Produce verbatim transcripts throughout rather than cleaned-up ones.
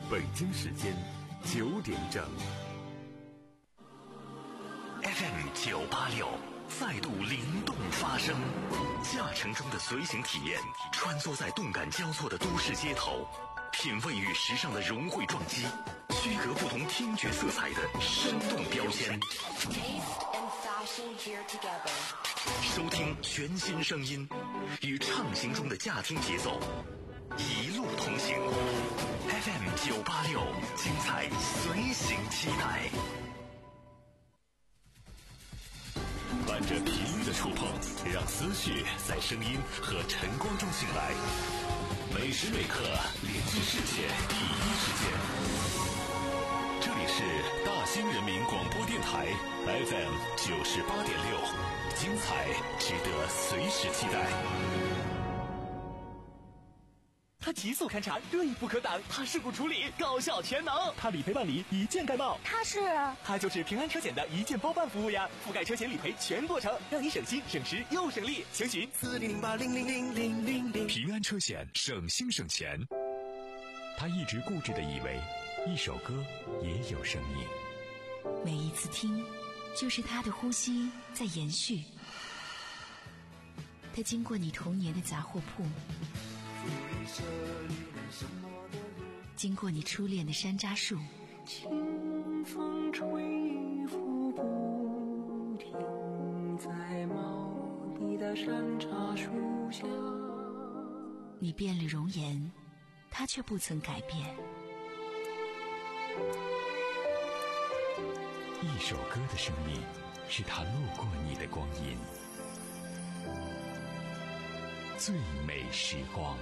北京时间九点整。 F M 九八六再度灵动发声，驾乘中的随行体验，穿梭在动感交错的都市街头，品味与时尚的融汇撞击，区隔不同听觉色彩的生动标签。收听全新声音，与畅行中的驾听节奏，一路同行。F M 九八六，精彩随行期待。伴着频率的触碰，让思绪在声音和晨光中醒来。每时每刻连接世界第一时间。这里是大兴人民广播电台 F M 九十八点六，精彩值得随时期待。 他极速勘察，锐不可挡；他事故处理，高效全能；他理赔办理，一键盖帽。 他是他就是平安车险的一键包办服务呀，覆盖车险理赔全过程，让你省心省时又省力。详询四零零八零零零零零零。 平安车险，省心省钱。 他一直固执地以为，一首歌也有生命， 每一次听，就是他的呼吸在延续。他经过你童年的杂货铺，经过你初恋的山楂树， 清风吹拂不停，在茂密的山楂树下。 你变了容颜，他却不曾改变。 一首歌的生命，是他路过你的光阴。最美时光。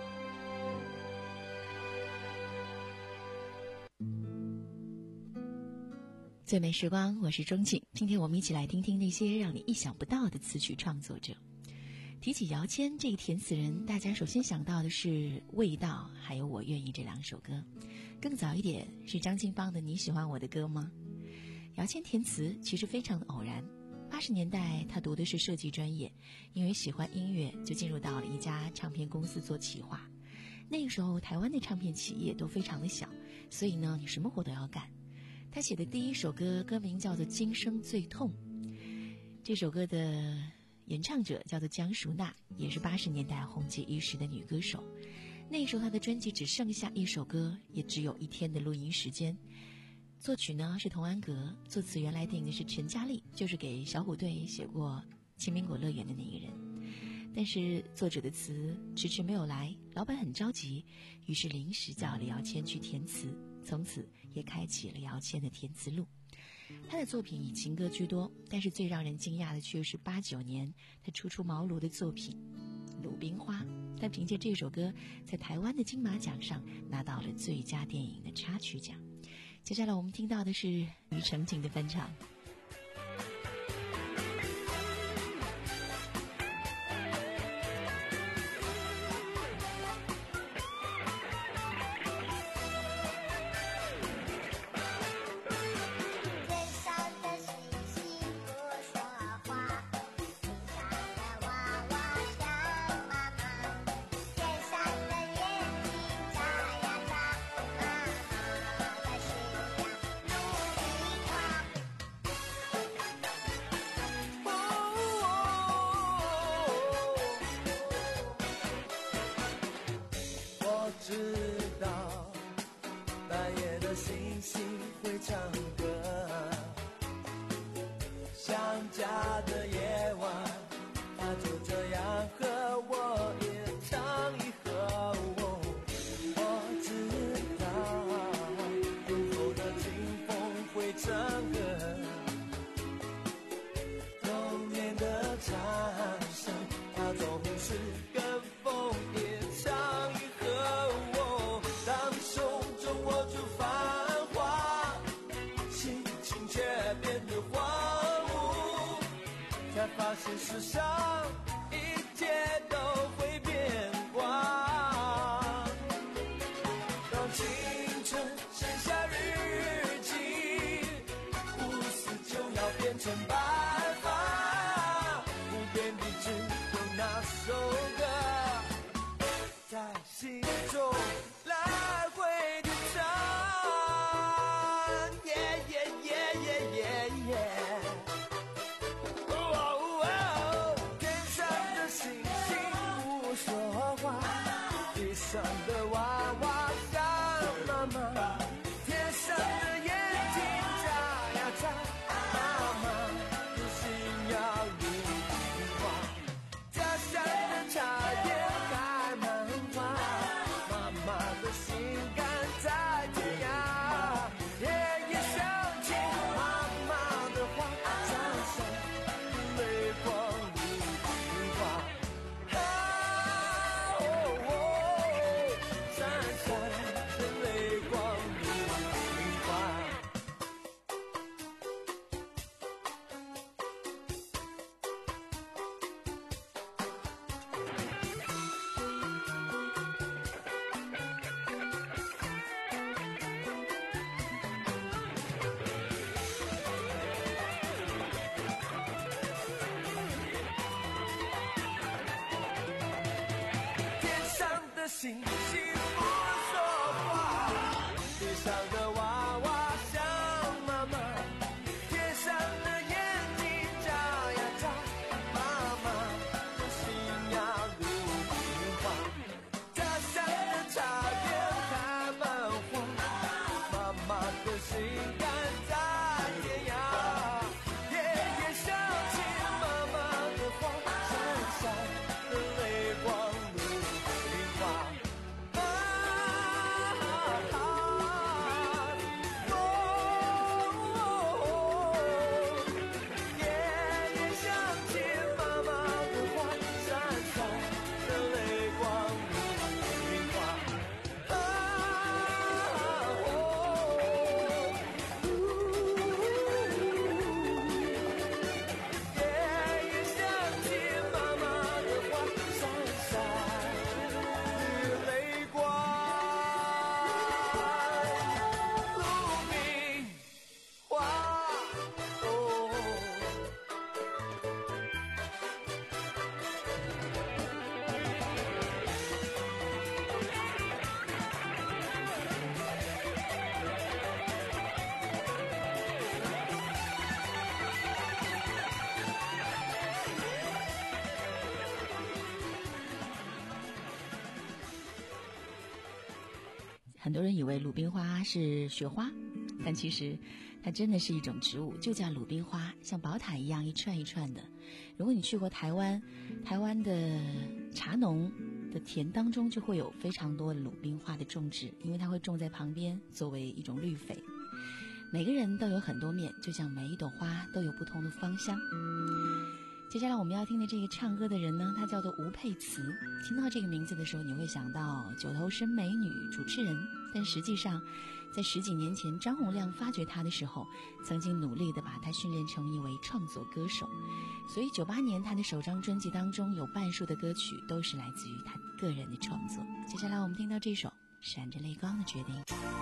最美时光，我是钟静。今天我们一起来听听那些让你意想不到的词曲创作者。提起姚谦这个填词人，大家首先想到的是《味道》还有《我愿意》这两首歌。更早一点是张清芳的《你喜欢我的歌吗》。姚谦填词其实非常的偶然。八十年代他读的是设计专业，因为喜欢音乐就进入到了一家唱片公司做企划。那个时候台湾的唱片企业都非常的小，所以呢你什么活都要干。他写的第一首歌歌名叫做《今生最痛》，这首歌的演唱者叫做江淑娜，也是八十年代红极一时的女歌手。那时候她的专辑只剩下一首歌，也只有一天的录音时间。作曲呢是童安格，作词原来定的是陈嘉丽，就是给小虎队写过《青苹果乐园》的那个人。但是作者的词迟迟没有来，老板很着急，于是临时叫了姚谦去填词，从此也开启了姚谦的填词路。他的作品以情歌居多，但是最让人惊讶的却是八九年他初出茅庐的作品《鲁冰花》，他凭借这首歌在台湾的金马奖上拿到了最佳电影的插曲奖。接下来我们听到的是庾澄庆的翻唱。 上的娃娃像妈妈，天上的眼睛眨呀眨，妈妈的心呀如冰花，家乡的茶叶开满花，妈妈的心肝在天涯，夜夜想起妈妈的话，闪闪泪光如冰花。星星不说话，地上的娃娃像妈妈，天上的眼睛眨呀眨，妈妈的心呀如冰花，家乡的茶园开满花，妈妈的心肝在天涯，夜夜想起妈妈的话，闪闪的泪光很多人以为鲁冰花是雪花，但其实它真的是一种植物，就叫鲁冰花，像宝塔一样一串一串的。如果你去过台湾，台湾的茶农的田当中就会有非常多鲁冰花的种植，因为它会种在旁边作为一种绿肥。每个人都有很多面，就像每一朵花都有不同的芳香。接下来我们要听的这个唱歌的人呢，他叫做吴佩慈。听到这个名字的时候，你会想到九头身美女主持人，但实际上在十几年前张洪亮发掘他的时候，曾经努力地把他训练成一位创作歌手。所以九八年他的首张专辑当中有半数的歌曲都是来自于他个人的创作。接下来我们听到这首闪着泪光的决定。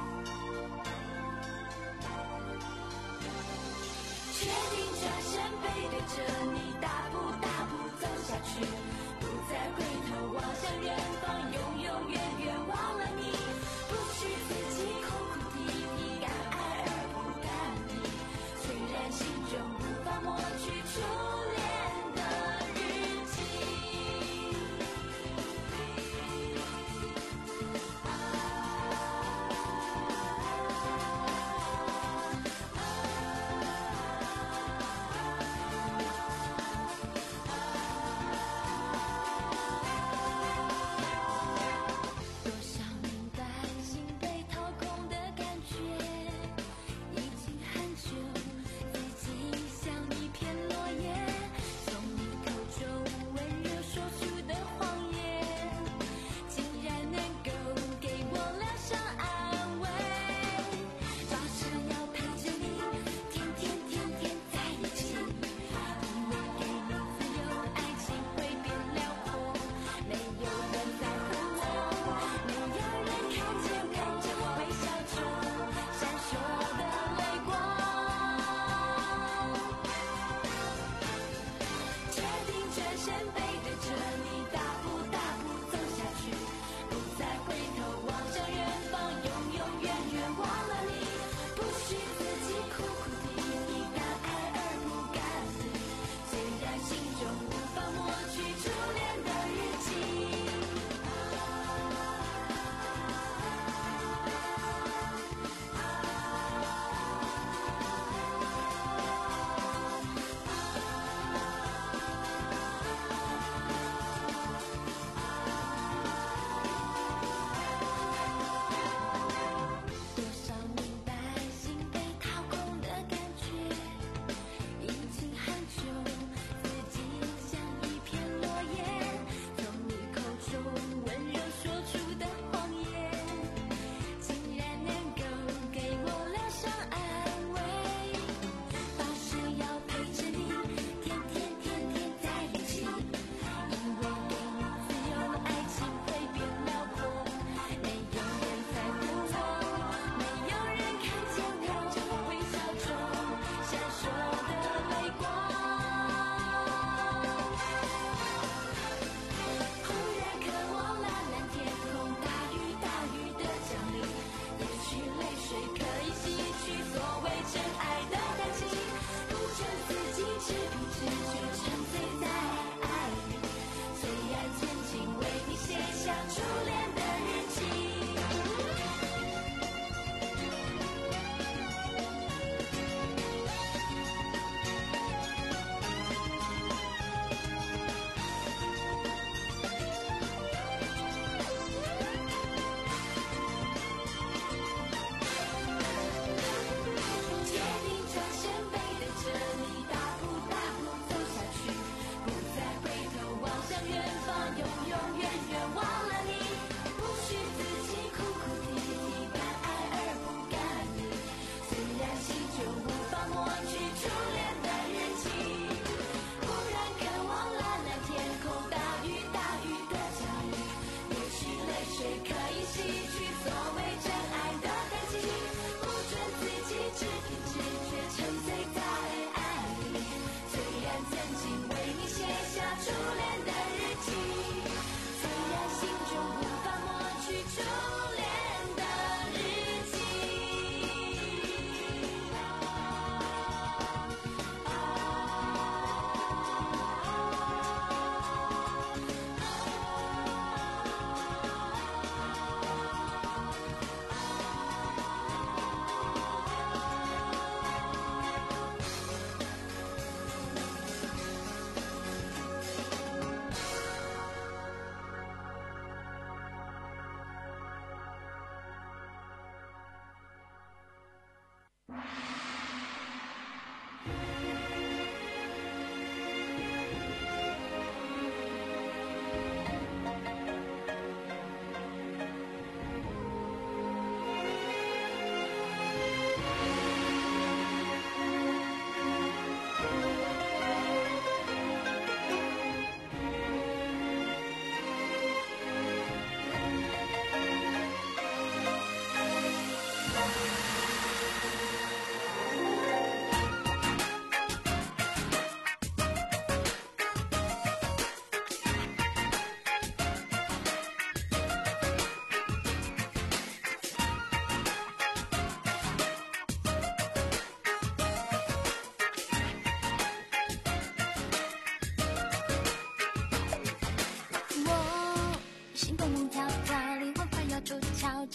决定转身背对着你，大步大步走下去，不再回头望向远方，永永远远忘了你，不许自己哭哭啼啼，敢爱而不敢理，虽然心中无法抹去初恋的日记。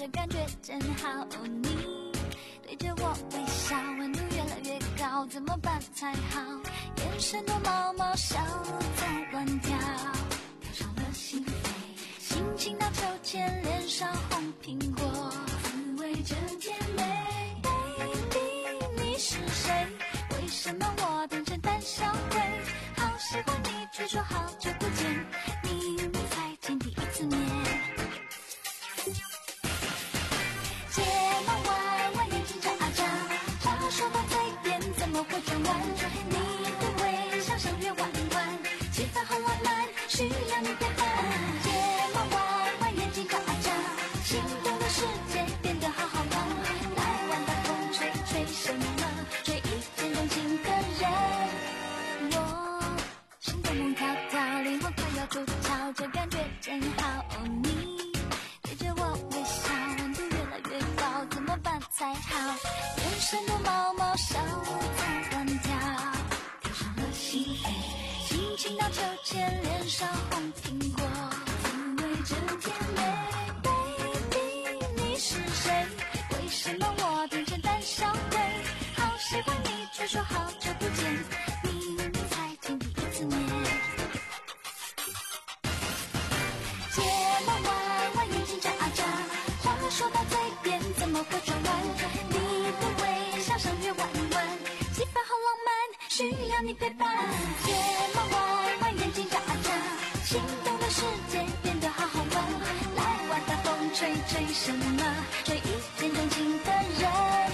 这感觉真好。哦，你对着我微笑，温度越来越高，怎么办才好？眼神多毛毛，小鹿在乱跳，跳上了心扉，心情荡秋千，脸上红苹果，滋味真甜美。Baby， 你是谁？为什么我变成胆小鬼？好喜欢你，据说好久不见，明明才见第一次面。睫毛弯弯，眼睛眨啊眨，话说到嘴边怎么会转弯？你的微笑像月弯弯，气氛很浪漫，需要你陪伴。睫毛弯弯，眼睛眨啊眨，心动的世界变得好好玩。来玩大风吹吹什么？追一见钟情的人。我心动梦跳跳，灵魂快要出窍，这感觉真好。哦，你对着我微笑，温度越来越高，怎么办才好？眼神多毛毛，小鹿在乱跳，跳上了心扉，心情荡秋千，脸上红苹果，滋味真甜美。Baby， 你是谁？为什么我变成胆小鬼？好喜欢你，据说好久不见，明明才见第一次面。睫毛弯弯，眼睛眨啊眨，话说到嘴边怎么会转弯？你的微笑像月弯弯，气氛好浪漫，需要你陪伴。睫毛弯弯，眼睛眨啊眨，心动的世界变得好好玩。来玩大风吹吹什么？追一见钟情的人。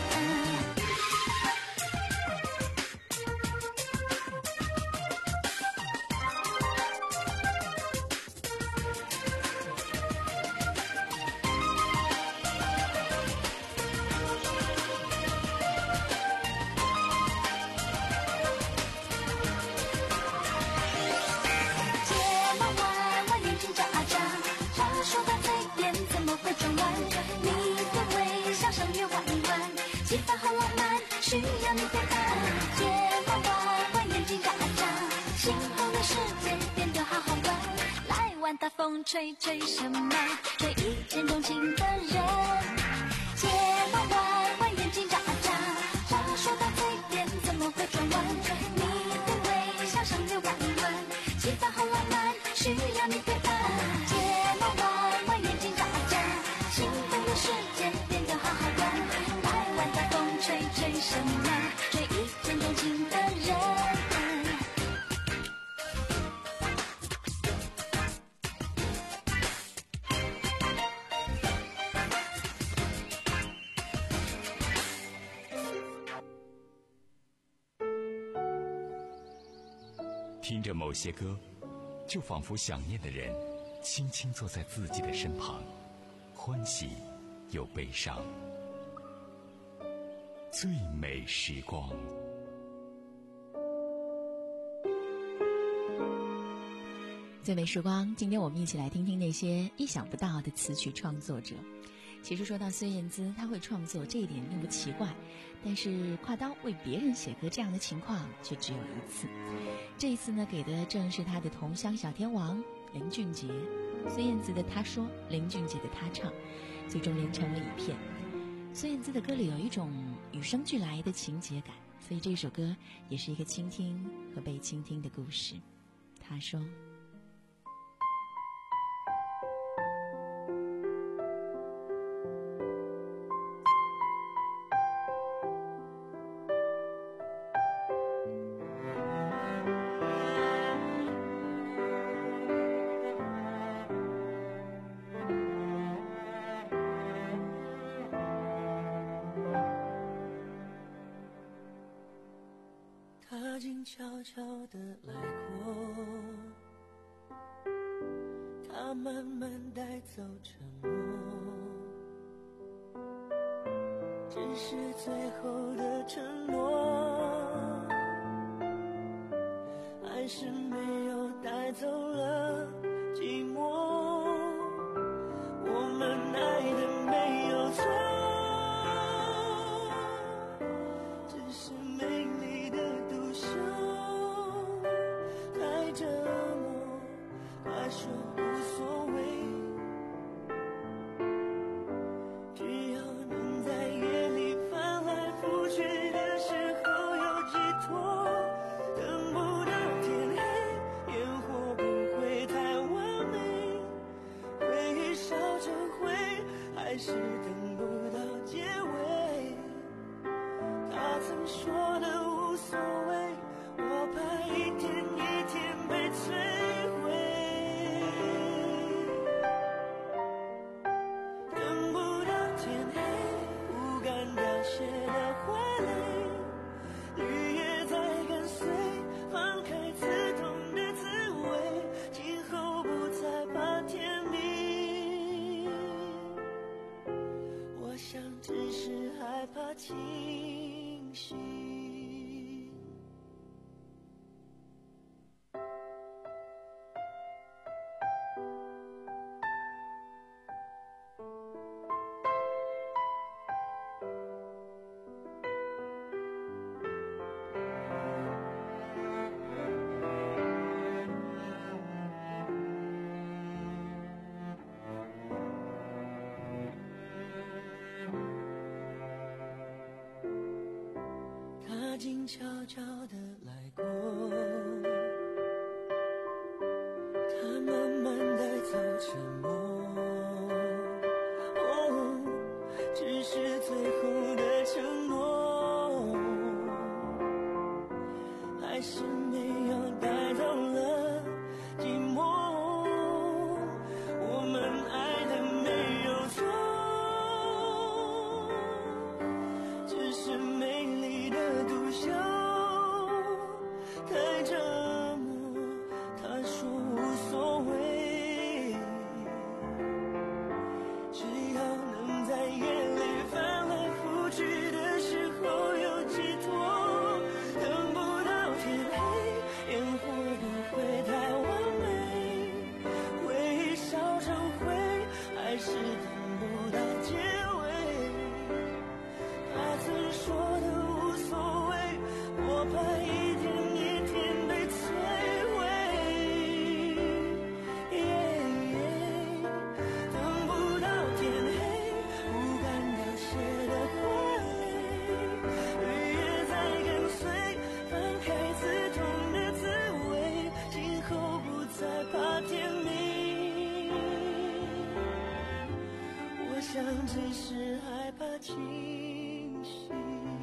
气氛好浪漫，需要你陪伴。睫毛弯弯，眼睛眨啊眨，心动的世界变得好好玩。来玩大风吹吹什么？追一见钟情的人。睫毛弯弯，眼睛眨啊眨，话说到嘴边怎么会转弯？你的微笑像月弯弯，气氛好浪漫，需要你陪伴。睫毛弯弯，眼睛眨啊眨，心动的世界变得好好玩。玩大风吹吹什么？追一见钟情的人。 听着某些歌，就仿佛想念的人轻轻坐在自己的身旁，欢喜又悲伤。最美时光。 最美时光，今天我们一起来听听那些意想不到的词曲创作者。其实说到孙燕姿，她会创作这一点并不奇怪，但是挎刀为别人写歌这样的情况却只有一次。这一次呢，给的正是她的同乡小天王林俊杰。孙燕姿的她说，林俊杰的他唱，最终连成了一片。孙燕姿的歌里有一种与生俱来的情节感，所以这首歌也是一个倾听和被倾听的故事。他说， 悄悄地来过，它慢慢带走沉默，只是最后的承诺，还是没有带走了寂寞。我们爱的没有错，只是美丽的独秀太折磨，快说无所谓。 曾说的无所谓，我怕一天一天被摧毁。等不到天黑，不敢凋谢的花蕾，绿叶在跟随，放开刺痛的滋味，今后不再怕天明。我想只是害怕清醒。他静悄悄地来过，他慢慢带走沉默，哦，只是最后的承诺，还是没有带走了寂寞。我们爱的没有错，只是美丽的独秀太折磨。他说无所谓，只要能在夜里翻来覆去的时候有寄托。等不到天黑，烟火不会太完美，回忆烧成灰，还是等不到结尾。他曾说的无所谓，我怕一天一天被摧毁。等不到天黑，不敢凋谢的花蕾，绿叶在跟随，放开刺痛的滋味，今后不再怕天明。我想只是害怕清醒。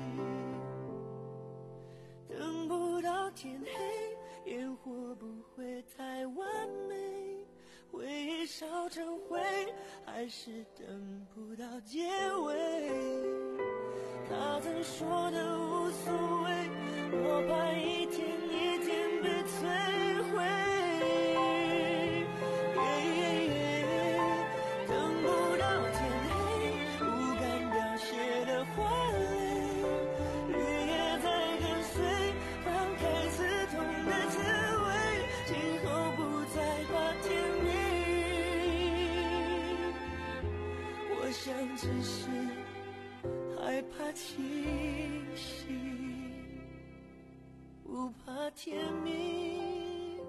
等不到天黑，烟火不会太完美，回忆烧成灰，还是等不到结尾。他曾说的无所谓，我怕一天一天被摧毁。等不到天黑，不敢凋谢的花蕾，绿叶在跟随，放开刺痛的滋味，今后不再怕天明。我想只是害怕清醒，不怕天明。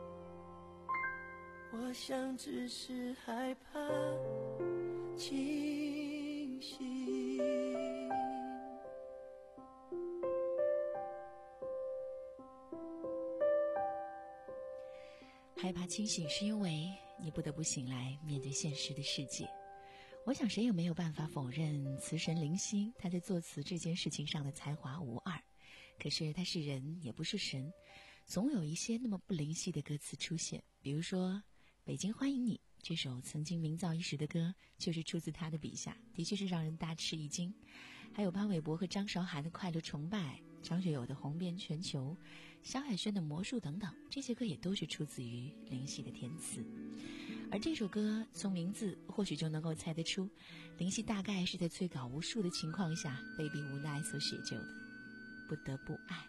我想只是害怕清醒。 害怕清醒是因为你不得不醒来面对现实的世界。我想谁也没有办法否认词神林夕他在作词这件事情上的才华无二，可是他是人也不是神，总有一些那么不灵犀的歌词出现。比如说北京欢迎你这首曾经名噪一时的歌，就是出自他的笔下，的确是让人大吃一惊。还有潘玮柏和张韶涵的快乐崇拜，张学友的红遍全球，萧亚轩的魔术等等，这些歌也都是出自于林夕的填词。而这首歌从名字或许就能够猜得出，林夕大概是在催稿无数的情况下被逼无奈所写就的，不得不爱。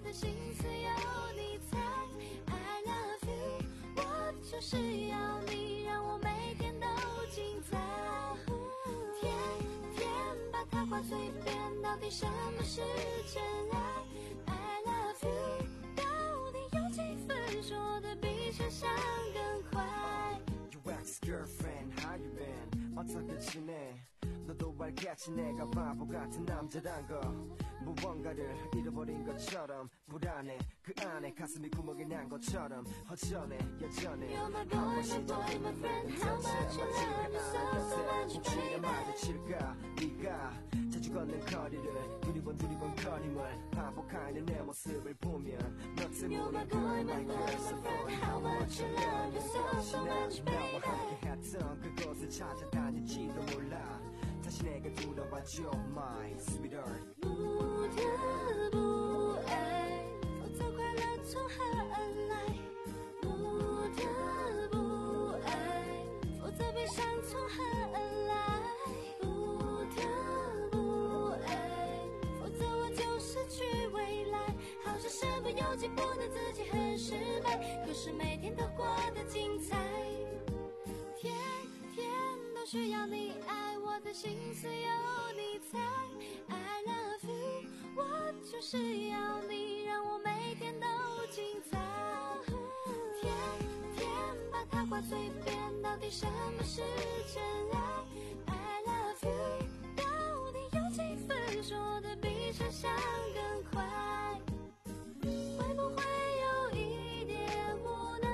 的心思有你猜 I love you， 我就是要你让我每天都精彩。天天把它挂嘴边，到底什么是真爱 I love you， 到底有几分说的比想象更快。 Your ex-girlfriend, how you been? 어떻게 지내? 너도 알겠지 내가 바보 같은 남자란 거 무언가를 잃어버린 것처럼 불안해 그 안에 가슴이 구멍이 난 것처럼 허전해 여전해 You're my boy, my boy, my friend How much you love me so, so much baby 마주칠까 네가 자주 걷는 거리를 두리번 두리번 거림을 반복하는 내 모습을 보면 너 You're my 때문에 boy, my boy, my friend How much you love me so, so much 나와 baby 함께 했던 그곳을 찾아다닐지도 몰라 다시 내게 돌아와줘 my sweetheart 不得不爱否则快乐从何而来不得不爱否则悲伤从何而来不得不爱否则我就失去未来好像身不由己不能自己很失败可是每天都过得精彩天天都需要你爱我的心思有你猜 I love you 我就是要你让我每天都精彩天天把它挂嘴边到底什么是真爱 I love you 到底有几分说的比想象更快会不会有一点无奈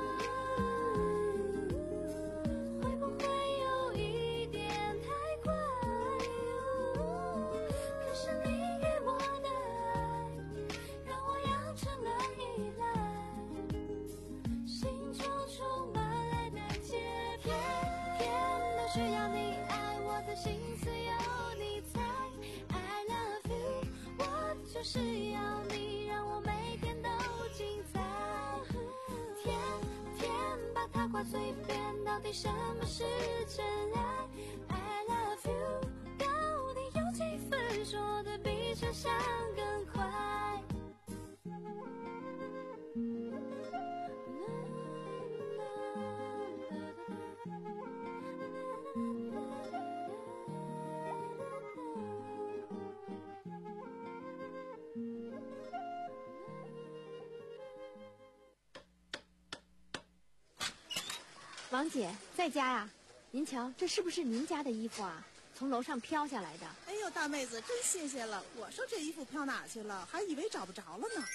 会不会有一点太快可是你给我的爱让我养成了依赖心中充满爱的洁癖天天都需要你爱我的心思有你猜 I love you 我就是要你让我每天都精彩天天把它挂嘴边到底什么是真爱 I love you 到底有几分说的比想象更快王姐在家呀？您瞧，这是不是您家的衣服啊？从楼上飘下来的。 哎呦，大妹子，真谢谢了！我说这衣服飘哪去了，还以为找不着了呢。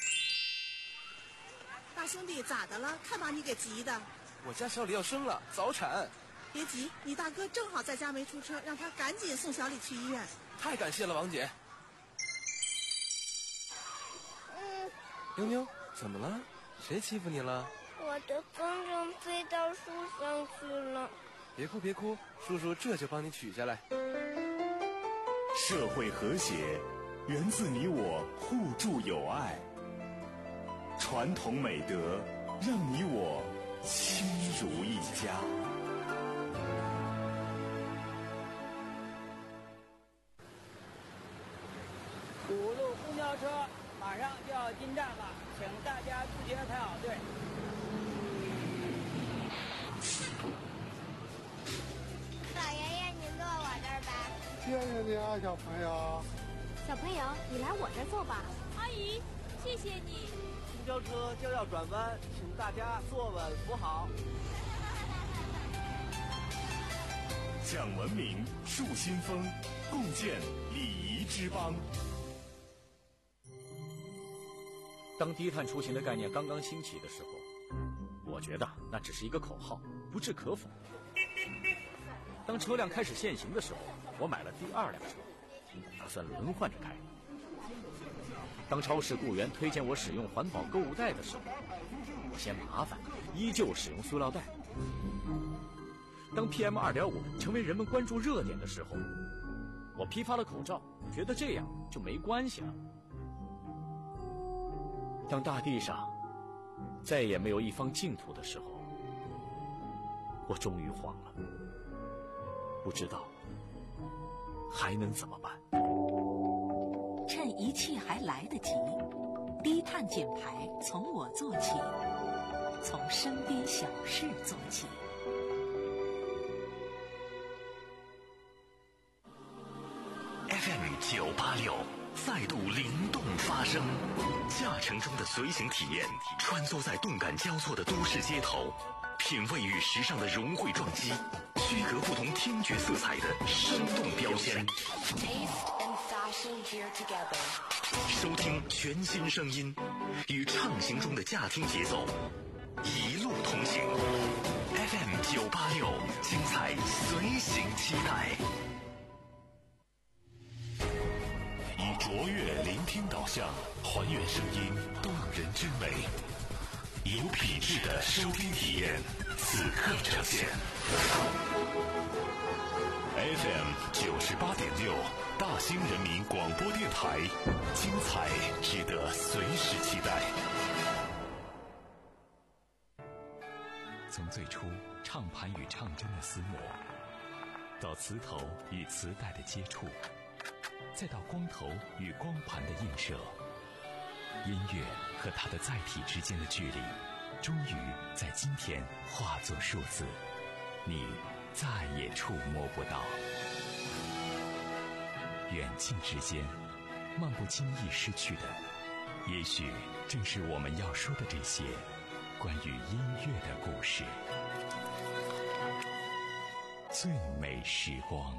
大兄弟，咋的了？看把你给急的。 我家小李要生了，早产。 别急，你大哥正好在家没出车，让他赶紧送小李去医院。 太感谢了，王姐。 嗯， 妞妞，怎么了？谁欺负你了？ 我的风筝飞到树上去了。 别哭别哭，叔叔这就帮你取下来。 社会和谐源自你我互助友爱，传统美德让你我亲如一家。 五路公交车马上就要进站了，请大家自觉排好队。 老爷爷，您坐我这儿吧。 谢谢你啊，小朋友。 小朋友，你来我这儿坐吧。 阿姨，谢谢你。 公交车将要转弯，请大家坐稳扶好。 讲文明，树新风，共建礼仪之邦。 当低碳出行的概念刚刚兴起的时候，我觉得那只是一个口号，不置可否。当车辆开始限行的时候，我买了第二辆车，打算轮换着开。当超市雇员推荐我使用环保购物袋的时候，我嫌麻烦，依旧使用塑料袋。当 P M 二点五 成为人们关注热点的时候，我批发了口罩，觉得这样就没关系了。当大地上再也没有一方净土的时候，我终于慌了，不知道还能怎么办。 趁一切还来得及， 低碳减排从我做起，从身边小事做起。 F M 九八六再度灵动发声，驾乘中的随行体验，穿梭在动感交错的都市街头，品味与时尚的融汇撞击，区隔不同听觉色彩的生动标签。收听全新声音，与畅行中的驾听节奏，一路同行。F M 九八六，精彩随行期待。以卓越聆听导向，还原声音动人之美，有品质的收听体验，此刻呈现。F M 九十八点六，大兴人民广播电台，精彩值得随时期待。 从最初唱盘与唱针的厮磨，到磁头与磁带的接触，再到光头与光盘的映射，音乐和它的载体之间的距离，终于在今天化作数字，你再也触摸不到。远近之间，漫不经意失去的，也许正是我们要说的这些关于音乐的故事。最美时光。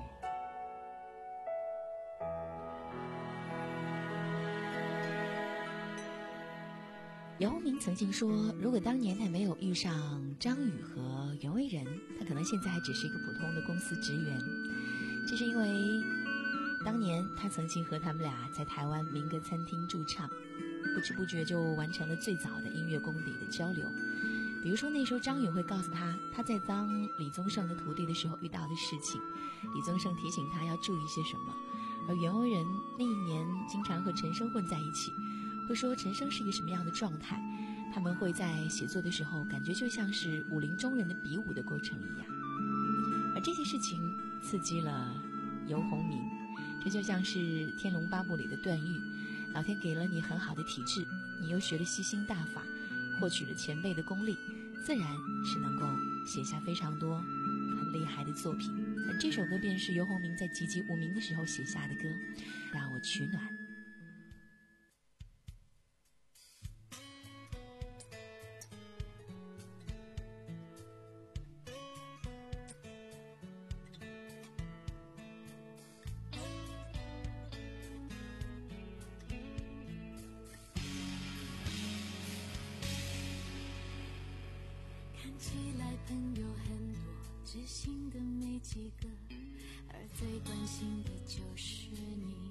姚宏明曾经说，如果当年他没有遇上张宇和袁惟仁，他可能现在还只是一个普通的公司职员。这是因为当年他曾经和他们俩在台湾民歌餐厅驻唱，不知不觉就完成了最早的音乐功底的交流。比如说那时候张宇会告诉他他在当李宗盛的徒弟的时候遇到的事情，李宗盛提醒他要注意些什么。而袁惟仁那一年经常和陈升混在一起，会说陈升是一个什么样的状态，他们会在写作的时候感觉就像是武林中人的比武的过程一样。而这些事情刺激了游鸿明，这就像是《天龙八部》里的段誉，老天给了你很好的体质，你又学了吸星大法，获取了前辈的功力，自然是能够写下非常多很厉害的作品。而这首歌便是游鸿明在籍籍无名的时候写下的歌，让我取暖。 看起来朋友很多，知心的没几个，而最关心的就是你。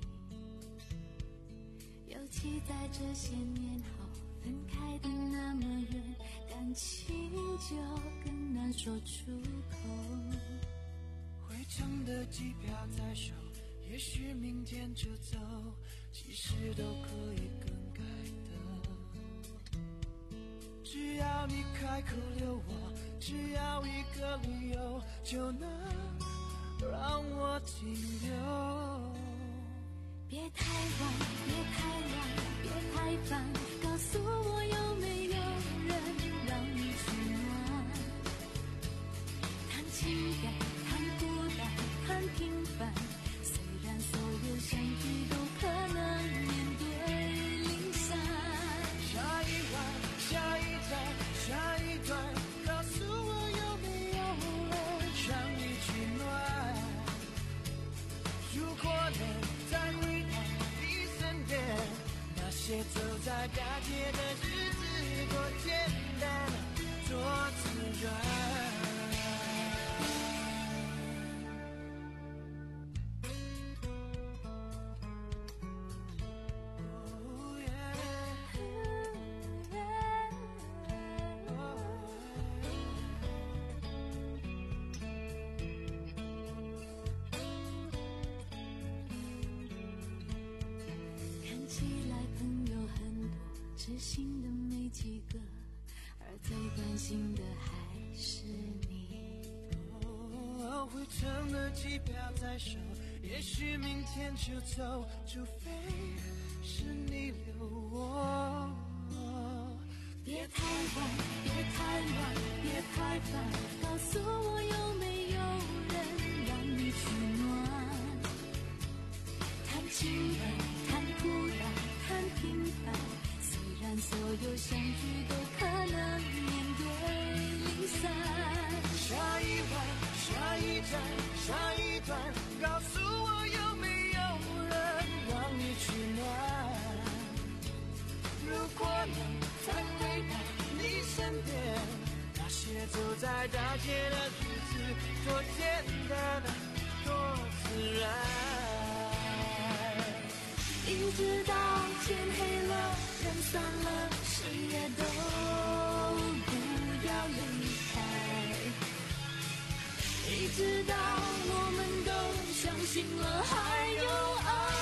尤其在这些年后，分开的那么远，感情就更难说出口。 回程的机票在手，也许明天就走，其实都可以更改的。只要你开口留我，只要一个理由，就能让我停留。 别太晚，别太晚，别太烦，告诉我有没有人让你取暖。谈情感，谈孤单，谈平凡，虽然所有相遇都可能面对离散。 下一晚，下一站，下一段，告诉我有没有人让你取暖。如果能在你你身边，那些走在大街的日子多简单，多自然。 知心的没几个，而最关心的还是你。 哦，回程的机票在手， 也许明天就走，除非是你留我。 别太晚，别太晚，别太烦，告诉我有没有人让你取暖？谈情感，谈孤单，谈平凡，虽然所有相聚都可能面对离散。 下一晚，下一站，下一段，告诉我有没有人让你取暖？如果能再回到你身边，那些走在大街的日子，多简单，多自然。 一直到天黑了，人散了，谁也都不要离开。一直到我们都相信了还有爱。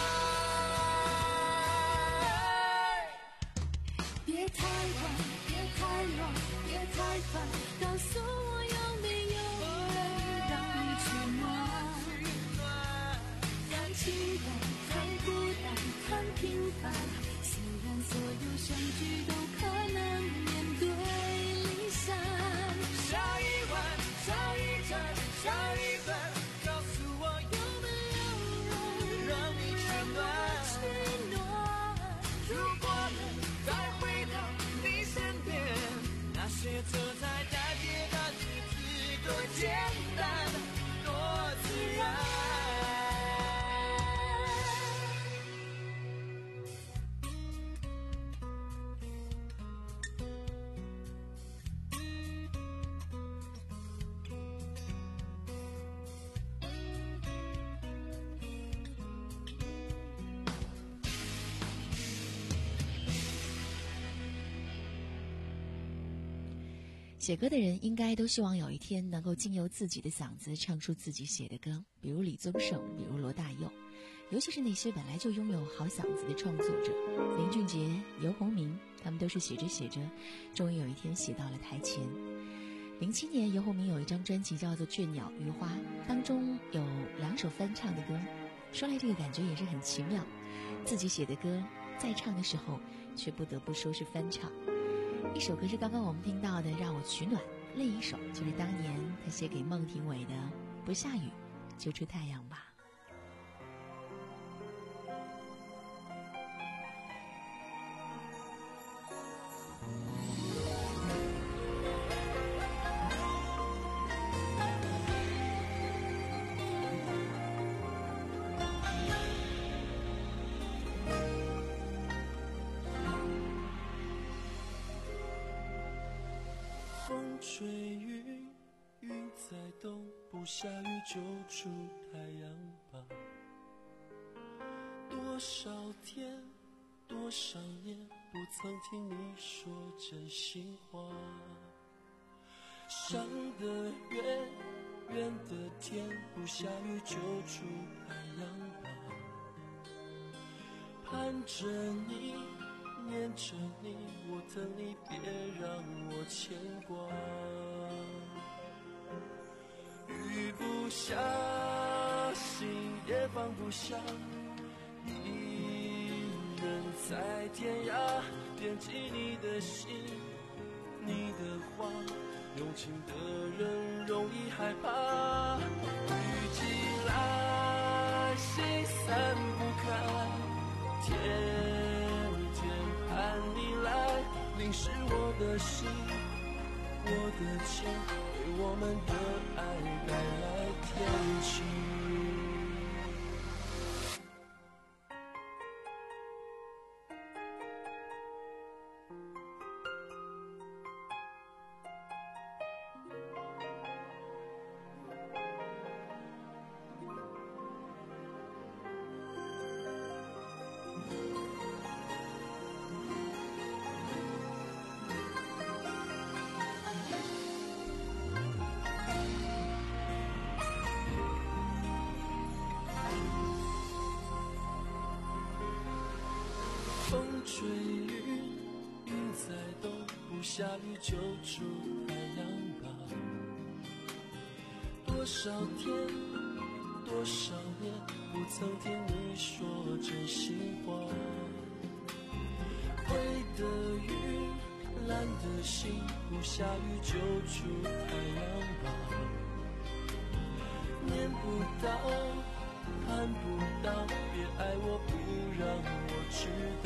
别太晚，别太乱，别太烦，告诉我有没有人让你取暖？谈情感，谈孤单，谈平凡，虽然所有相聚都可能面对离散。 下一晚，下一站，下一段，告诉我有没有人让你取暖？如果能再回到你身边，那些走在大街的日子，多简单，多自然。 写歌的人应该都希望有一天能够经由自己的嗓子唱出自己写的歌，比如李宗盛，比如罗大佑，尤其是那些本来就拥有好嗓子的创作者，林俊杰、游鸿明，他们都是写着写着，终于有一天写到了台前。零七年，游鸿明有一张专辑叫做《倦鸟余花》，当中有两首翻唱的歌，说来这个感觉也是很奇妙，自己写的歌在唱的时候却不得不说是翻唱。一首歌是刚刚我们听到的《让我取暖》，另一首就是当年他写给孟庭苇的《不下雨就出太阳吧》。 风吹雨，云在动，不下雨就出太阳吧。多少天，多少年，不曾听你说真心话。想得远，远的天，不下雨就出太阳吧。盼着你，念着你，我等你，别让我牵挂。雨不下，心也放不下，一人在天涯，惦记你的心，你的话，用情的人容易害怕。雨季来，心散不开，天盼你来，淋湿我的心，我的情，为我们的爱带来天晴。风吹雨，云在动，不下雨就出太阳吧。多少天， 多少年不曾听你说真心话。灰的云，蓝的心，不下雨就出太阳吧。念不到，盼不到，别爱我，不让我知道。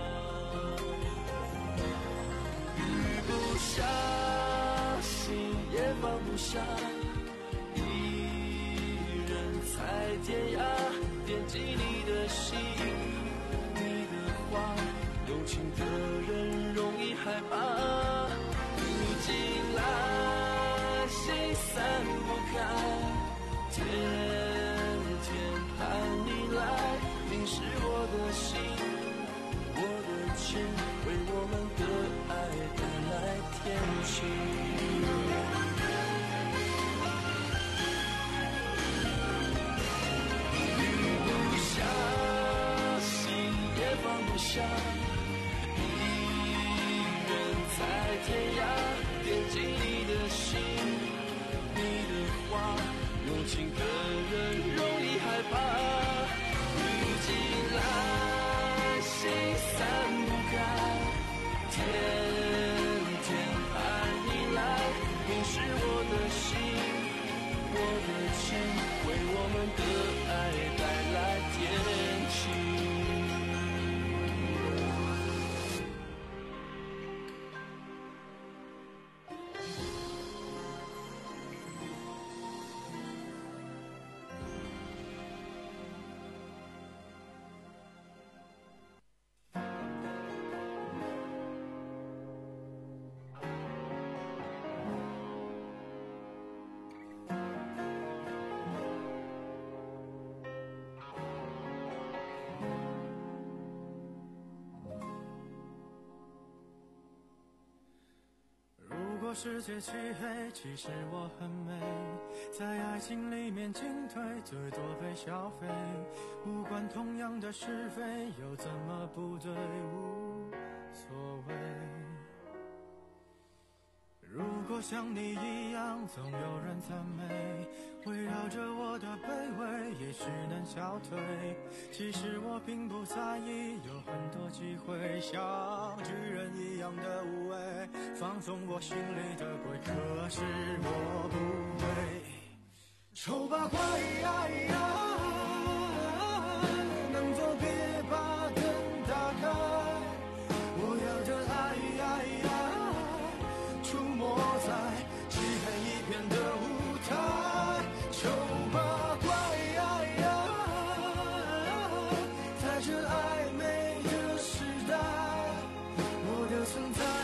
雨不下，心也放不下，一人在天涯，惦记你的心，你的话，有情的人容易害怕。雨进来，心散不开，天天盼你来，淋湿我的心，我的情，为我们的爱带来天晴。雨不下，心也放不下，一人在天涯，惦记你的心，你的话，有情的人容易害怕。雨进来，心散不开，天天盼你来，淋湿我的心，我的情，为我们的爱带来天晴。 世界漆黑，其实我很美，在爱情里面进退，最多被消费。无关痛痒的是非，又怎么不对？无所谓。如果像你一样，总有人赞美，围绕着我的卑微，也许能消退。其实我并不在意，有很多机会，像巨人一样的无畏，放纵我心里的鬼。可是我不会，丑八怪呀，能否别把灯打开？我要的爱出没在漆黑一片的舞台，丑八怪在这暧昧的时代，我的存在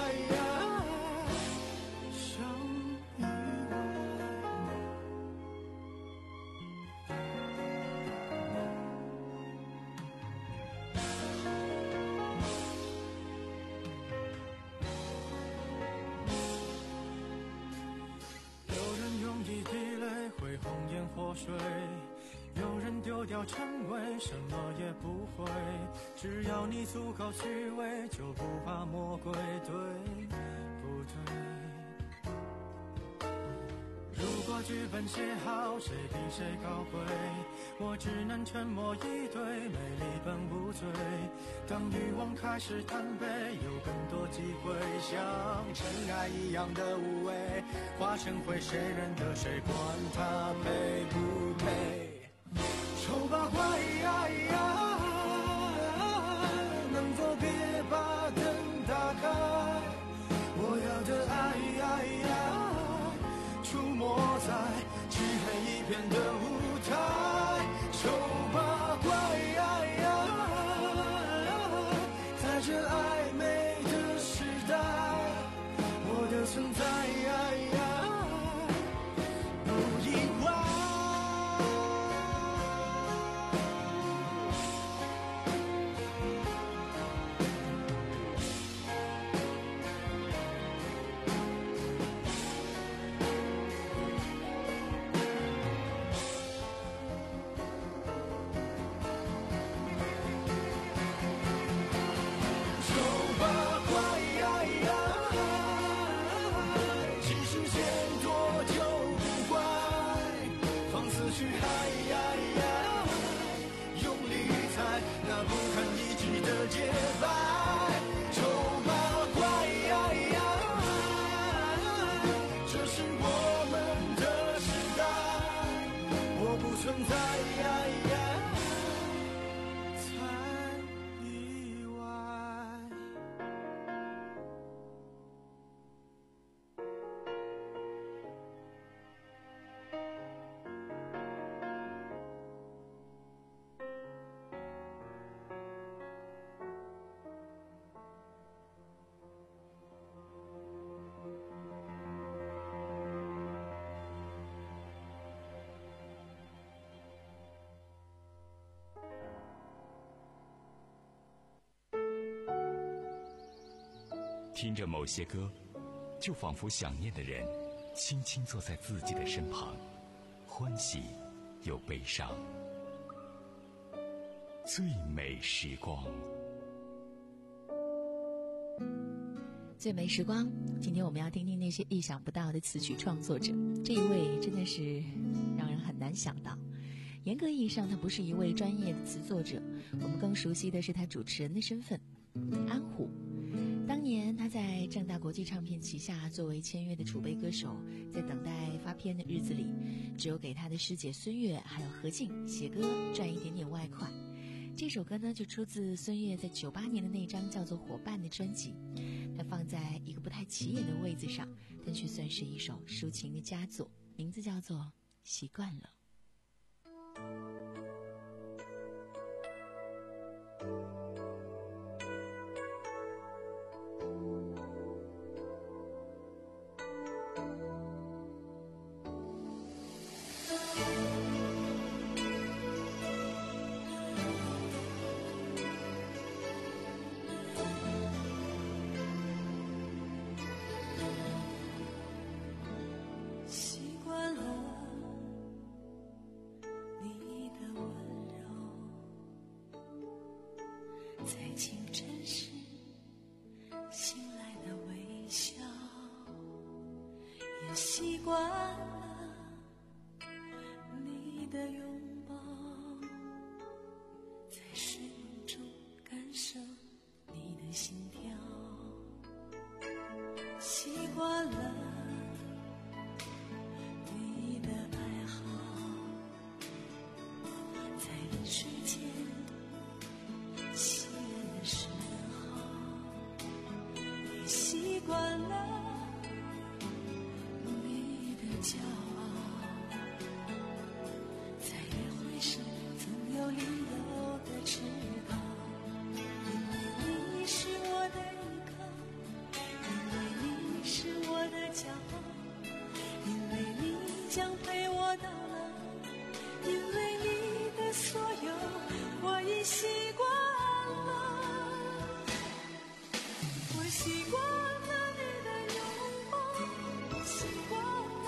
像意一滴泪会红颜祸水，有人丢掉称谓，什么也不会。只要你足够虚伪，就不怕魔鬼，对不对？如果剧本写好，谁比谁高贵？我只能沉默以对，美丽本无罪。当欲望开始贪杯，有更多机会，像尘埃一样的无畏，化成灰，谁认得谁？管他配不配？丑八怪能否别把灯打开？我要的爱出没在漆黑一片的舞台，丑八怪在这暧昧的时代，我的存在不意外。 节拍，筹码快，这是我们的时代，我不存在，才意外。 听着某些歌，就仿佛想念的人轻轻坐在自己的身旁，欢喜又悲伤。最美时光， 最美时光，今天我们要听听那些意想不到的词曲创作者。这一位真的是让人很难想到，严格意义上他不是一位专业的词作者，我们更熟悉的是他主持人的身份，安虎。当年他在正大国际唱片旗下作为签约的储备歌手，在等待发片的日子里，只有给他的师姐孙悦还有何静写歌赚一点点外快。这首歌呢就出自孙悦在九八年的那张叫做《伙伴》的专辑，它放在一个不太起眼的位子上，但却算是一首抒情的佳作，名字叫做《习惯了》。 习惯了你的拥抱，在睡梦中感受你的心跳，习惯了你的爱好，在饮水间吸烟的时候，也习惯了骄傲，在约会时总有理由的迟到，因为你是我的依靠，因为你是我的骄傲，因为你将陪我到老，因为你的所有我已习惯了，我习惯了你的拥抱，我习惯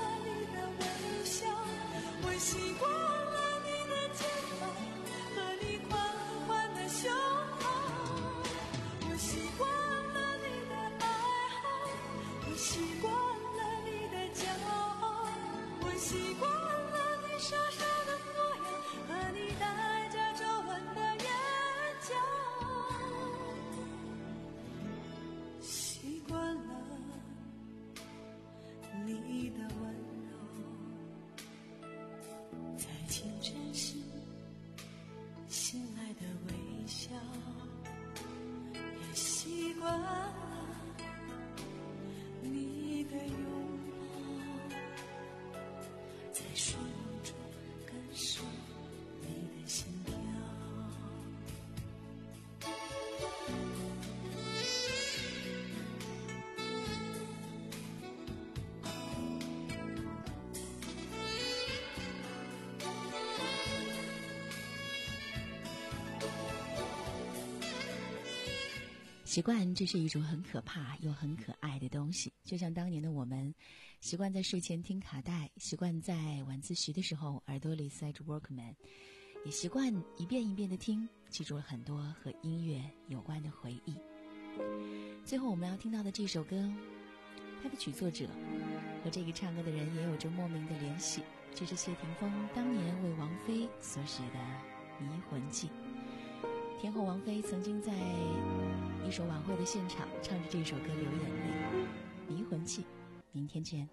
我习惯了你的肩膀和你宽宽的胸膛，我习惯了你的爱好，我习惯了你的骄傲，我习惯了你傻傻的模样和你带着皱纹的眼角，习惯了你的温柔，在清晨时醒来的微笑，也习惯了你的拥抱，在睡梦中感受你的心跳。 习惯，这是一种很可怕又很可爱的东西，就像当年的我们，习惯在睡前听卡带，习惯在晚自习的时候耳朵里塞着 Walkman， 也习惯一遍一遍的听，记住了很多和音乐有关的回忆。最后我们要听到的这首歌，它的曲作者和这个唱歌的人也有着莫名的联系，这是谢霆锋当年为王菲所写的《迷魂记》。 天后王菲曾经在一首晚会的现场唱着这首歌流眼泪，迷魂记，明天见。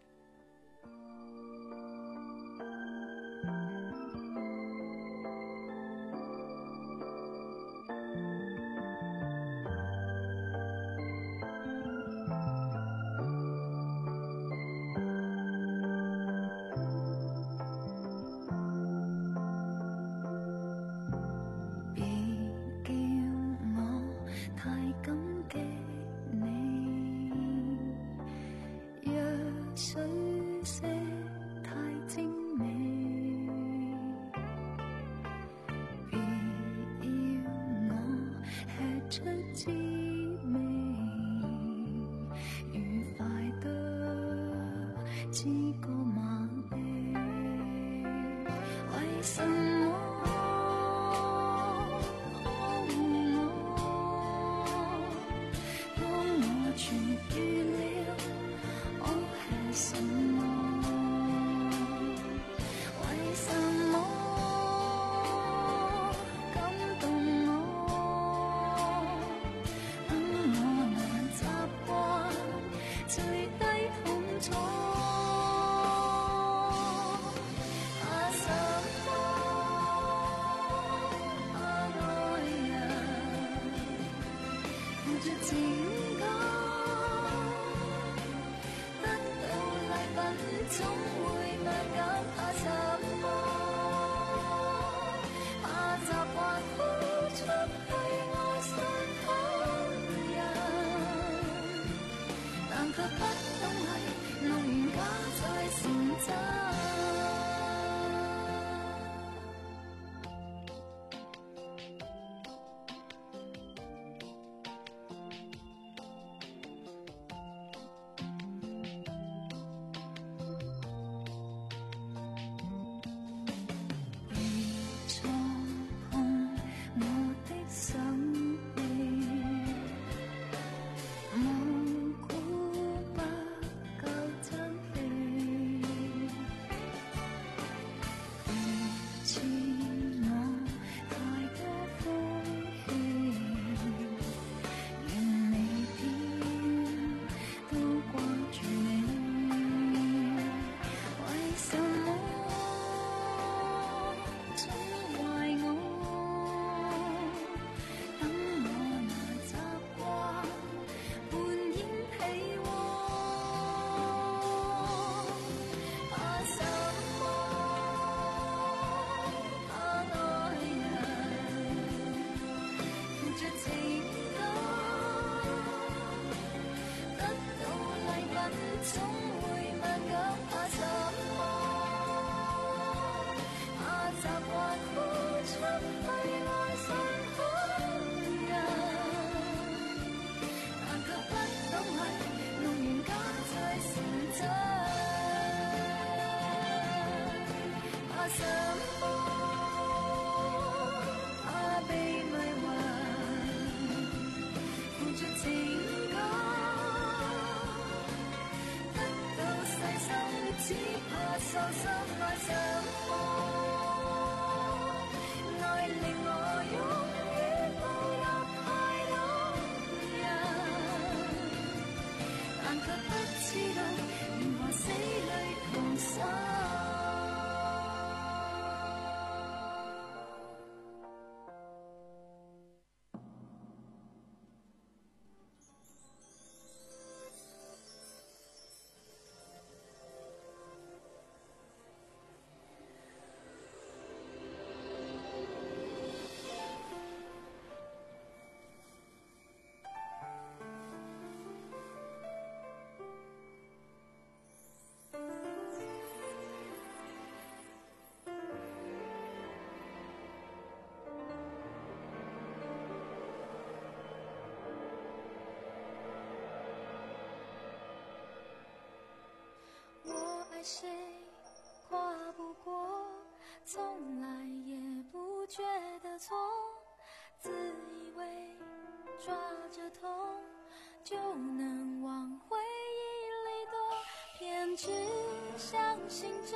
爱谁跨不过，从来也不觉得错，自以为抓着痛就能往回忆里躲，偏只相信着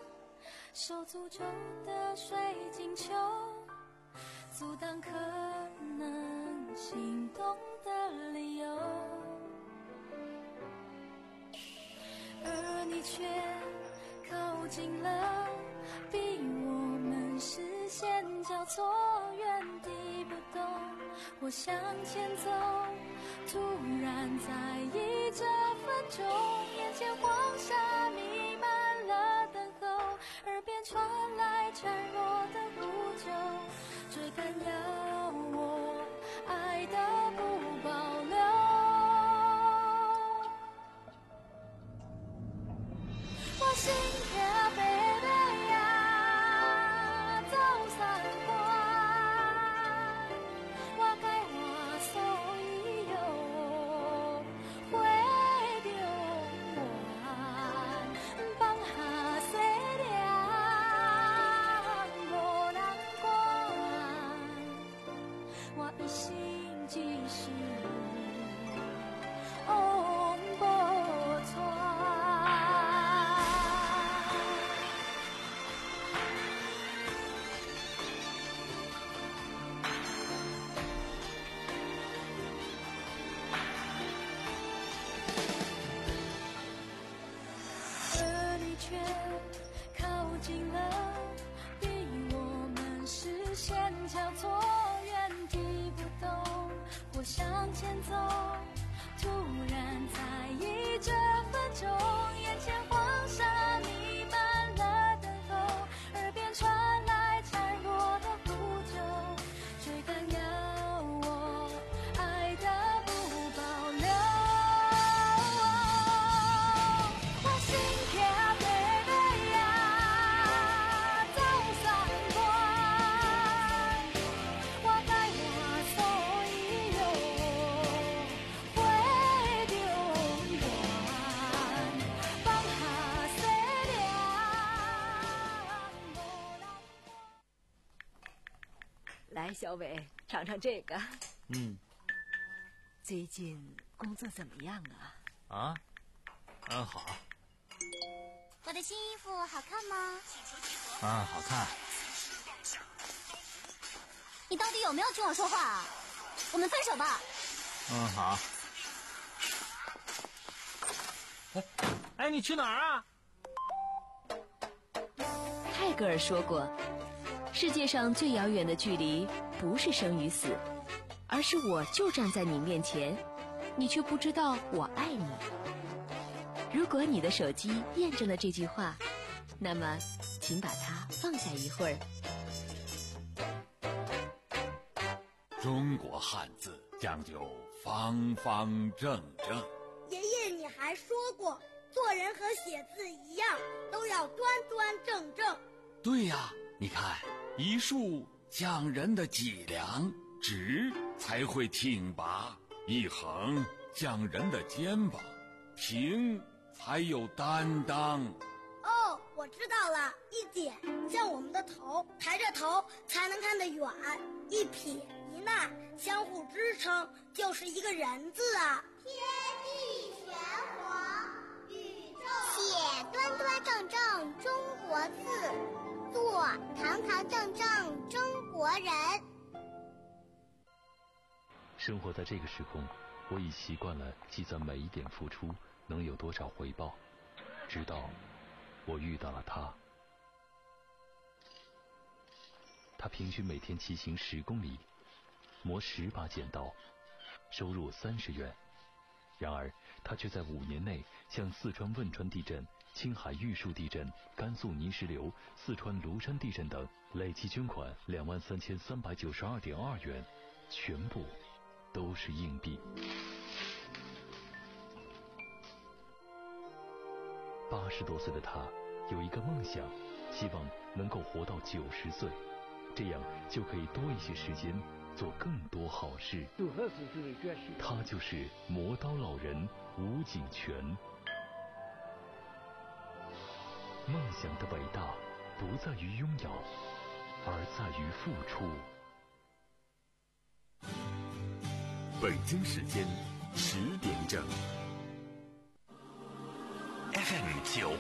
受诅咒的水晶球，阻挡可能心动的理由，而你却靠近了，逼我们视线交错，原地不动。我向前走，突然在意这分钟，眼前黄沙弥漫了等候，耳边传来孱弱的呼救，追赶要我爱的不保留。我心跳baby呀，走三关，我该话所以有会着我放下西凉无人管，我一心只是往无传。而你却靠近了，逼我们视线交错，原地不动。我向前走，突然在意这分钟，眼前黄沙弥漫了等候，耳边传来孱弱的呼救，追赶要我爱的不保留。我心跳baby呀，走三关，我该话所以有会着我放下西凉。 来，小伟，尝尝这个。 嗯。 最近工作怎么样啊？ 啊？嗯，好。 我的新衣服好看吗？ 啊，好看。 你到底有没有听我说话啊？我们分手吧。 嗯，好。哎，哎，你去哪儿啊？ 泰戈尔说过，世界上最遥远的距离不是生与死，而是我就站在你面前，你却不知道我爱你。如果你的手机验证了这句话，那么请把它放下一会儿。 中国汉字讲究方方正正。 爷爷，你还说过，做人和写字一样，都要端端正正。 对呀，你看，一竖讲人的脊梁，直才会挺拔；一横讲人的肩膀，平才有担当。 哦，我知道了，一点像我们的头，抬着头才能看得远；一撇一捺相互支撑，就是一个人字啊。 天地玄黄，宇宙写端端正正中国字，做堂堂正正中国人。 生活在这个时空，我已习惯了计算每一点付出能有多少回报，直到我遇到了他。他平均每天骑行十公里，磨十把剪刀，收入三十元。然而他却在五年内向四川汶川地震、青海玉树地震、甘肃泥石流、四川庐山地震等累计捐款两万三千三百九十二点二元，全部都是硬币。八十多岁的他有一个梦想，希望能够活到九十岁，这样就可以多一些时间做更多好事。他就是磨刀老人吴景全。梦想的伟大不在于拥有，而在于付出。 北京时间十点整。 F M 九